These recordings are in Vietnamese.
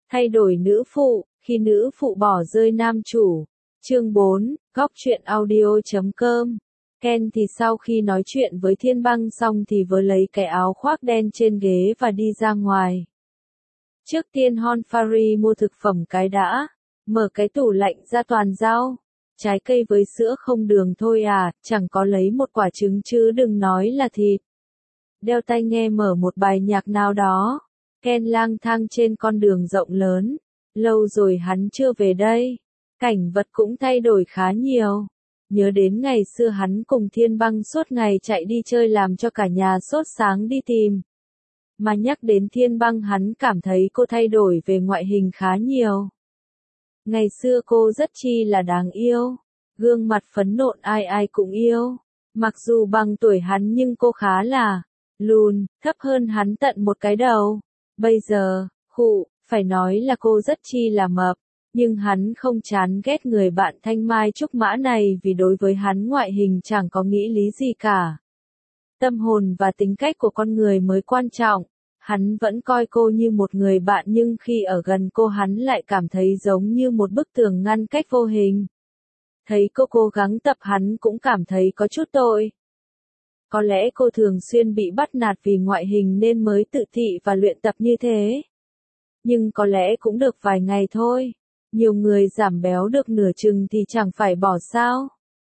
Thay đổi nữ phụ, khi nữ phụ bỏ rơi nam chủ. Chương 4, góc truyện audio.com. Ken thì sau khi nói chuyện với Thiên Băng xong thì vừa lấy cái áo khoác đen trên ghế và đi ra ngoài. Trước tiên Honfari mua thực phẩm cái đã, mở cái tủ lạnh ra toàn rau, trái cây với sữa không đường thôi à, chẳng có lấy một quả trứng chứ đừng nói là thịt. Đeo tai nghe mở một bài nhạc nào đó. Ken lang thang trên con đường rộng lớn, lâu rồi hắn chưa về đây. Cảnh vật cũng thay đổi khá nhiều. Nhớ đến ngày xưa hắn cùng Thiên Băng suốt ngày chạy đi chơi làm cho cả nhà sốt sáng đi tìm. Mà nhắc đến Thiên Băng hắn cảm thấy cô thay đổi về ngoại hình khá nhiều. Ngày xưa cô rất chi là đáng yêu, gương mặt phấn nộn ai ai cũng yêu. Mặc dù bằng tuổi hắn nhưng cô khá là lùn, thấp hơn hắn tận một cái đầu. Bây giờ, phải nói là cô rất chi là mập, nhưng hắn không chán ghét người bạn thanh mai trúc mã này vì đối với hắn ngoại hình chẳng có nghĩ lý gì cả. Tâm hồn và tính cách của con người mới quan trọng. Hắn vẫn coi cô như một người bạn nhưng khi ở gần cô hắn lại cảm thấy giống như một bức tường ngăn cách vô hình. Thấy cô cố gắng tập hắn cũng cảm thấy có chút tội. Có lẽ cô thường xuyên bị bắt nạt vì ngoại hình nên mới tự thị và luyện tập như thế. Nhưng có lẽ cũng được vài ngày thôi. Nhiều người giảm béo được nửa chừng thì chẳng phải bỏ sao.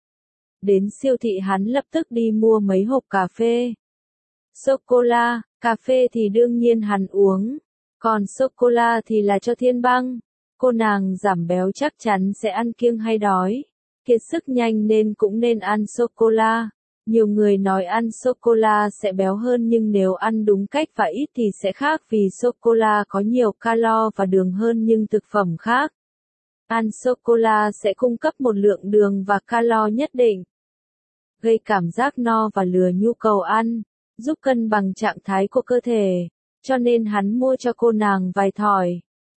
Đến siêu thị hắn lập tức đi mua mấy hộp cà phê. Sô-cô-la, cà phê thì đương nhiên hắn uống. Còn sô-cô-la thì là cho Thiên Băng. Cô nàng giảm béo chắc chắn sẽ ăn kiêng hay đói. Kiệt sức nhanh nên cũng nên ăn sô-cô-la. Nhiều người nói ăn sô-cô-la sẽ béo hơn nhưng nếu ăn đúng cách và ít thì sẽ khác vì sô-cô-la có nhiều calo và đường hơn nhưng thực phẩm khác. Ăn sô-cô-la sẽ cung cấp một lượng đường và calo nhất định, gây cảm giác no và lừa nhu cầu ăn, giúp cân bằng trạng thái của cơ thể. Cho nên hắn mua cho cô nàng vài thỏi.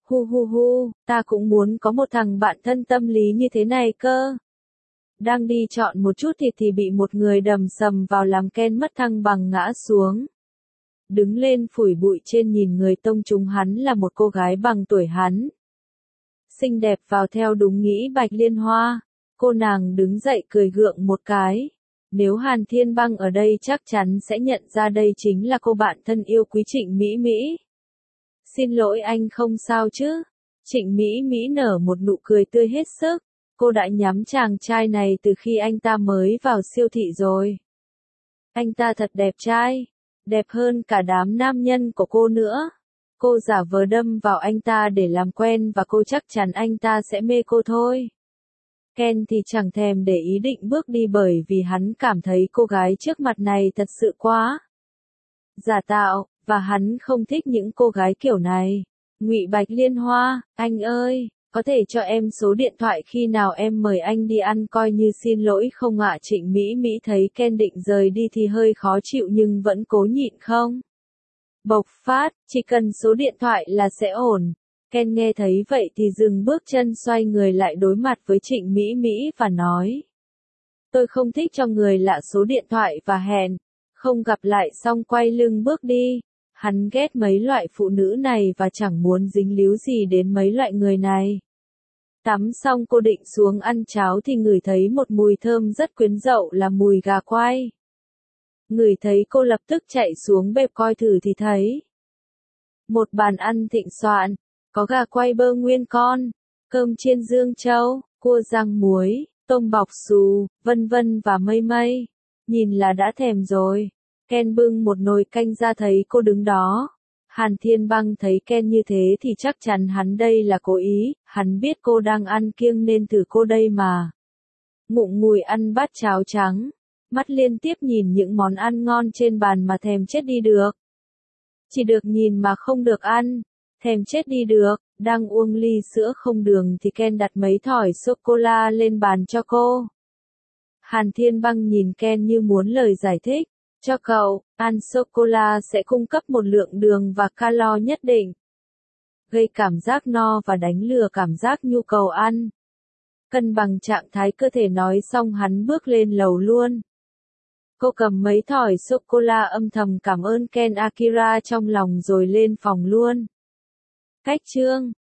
Ta cũng muốn có một thằng bạn thân tâm lý như thế này cơ. Đang đi chọn một chút thịt thì bị một người đầm sầm vào làm Ken mất thăng bằng ngã xuống. Đứng lên phủi bụi trên nhìn người tông trúng hắn là một cô gái bằng tuổi hắn. Xinh đẹp vào theo đúng nghĩ Bạch Liên Hoa. Cô nàng đứng dậy cười gượng một cái. Nếu Hàn Thiên Băng ở đây chắc chắn sẽ nhận ra đây chính là cô bạn thân yêu quý Trịnh Mỹ Mỹ. Xin lỗi anh không sao chứ? Trịnh Mỹ Mỹ nở một nụ cười tươi hết sức. Cô đã nhắm chàng trai này từ khi anh ta mới vào siêu thị rồi. Anh ta thật đẹp trai, đẹp hơn cả đám nam nhân của cô nữa. Cô giả vờ đâm vào anh ta để làm quen và cô chắc chắn anh ta sẽ mê cô thôi. Ken thì chẳng thèm để ý định bước đi bởi vì hắn cảm thấy cô gái trước mặt này thật sự quá giả tạo, và hắn không thích những cô gái kiểu này. Ngụy Bạch Liên Hoa, anh ơi, có thể cho em số điện thoại khi nào em mời anh đi ăn coi như xin lỗi không ạ? Trịnh Mỹ Mỹ thấy Ken định rời đi thì hơi khó chịu nhưng vẫn cố nhịn không. Bộc phát, chỉ cần số điện thoại là sẽ ổn. Ken nghe thấy vậy thì dừng bước chân xoay người lại đối mặt với Trịnh Mỹ Mỹ và nói. Tôi không thích cho người lạ số điện thoại và hẹn, không gặp lại xong quay lưng bước đi. Hắn ghét mấy loại phụ nữ này và chẳng muốn dính líu gì đến mấy loại người này. Tắm xong cô định xuống ăn cháo thì ngửi thấy một mùi thơm rất quyến rũ là mùi gà quay. Ngửi thấy cô lập tức chạy xuống bếp coi thử thì thấy một bàn ăn thịnh soạn, có gà quay bơ nguyên con, cơm chiên dương châu, cua rang muối, tôm bọc xù, vân vân và mây mây. Nhìn là đã thèm rồi. Ken bưng một nồi canh ra thấy cô đứng đó. Hàn Thiên Băng thấy Ken như thế thì chắc chắn hắn đây là cố ý, hắn biết cô đang ăn kiêng nên thử cô đây mà. Ngụm ngùi ăn bát cháo trắng, mắt liên tiếp nhìn những món ăn ngon trên bàn mà thèm chết đi được. Chỉ được nhìn mà không được ăn, thèm chết đi được. Đang uống ly sữa không đường thì Ken đặt mấy thỏi sô-cô-la lên bàn cho cô. Hàn Thiên Băng nhìn Ken như muốn lời giải thích. Cho cậu, ăn sô-cô-la sẽ cung cấp một lượng đường và calo nhất định. Gây cảm giác no và đánh lừa cảm giác nhu cầu ăn. Cân bằng trạng thái cơ thể nói xong hắn bước lên lầu luôn. Cô cầm mấy thỏi sô-cô-la âm thầm cảm ơn Ken Akira trong lòng rồi lên phòng luôn. Cách chương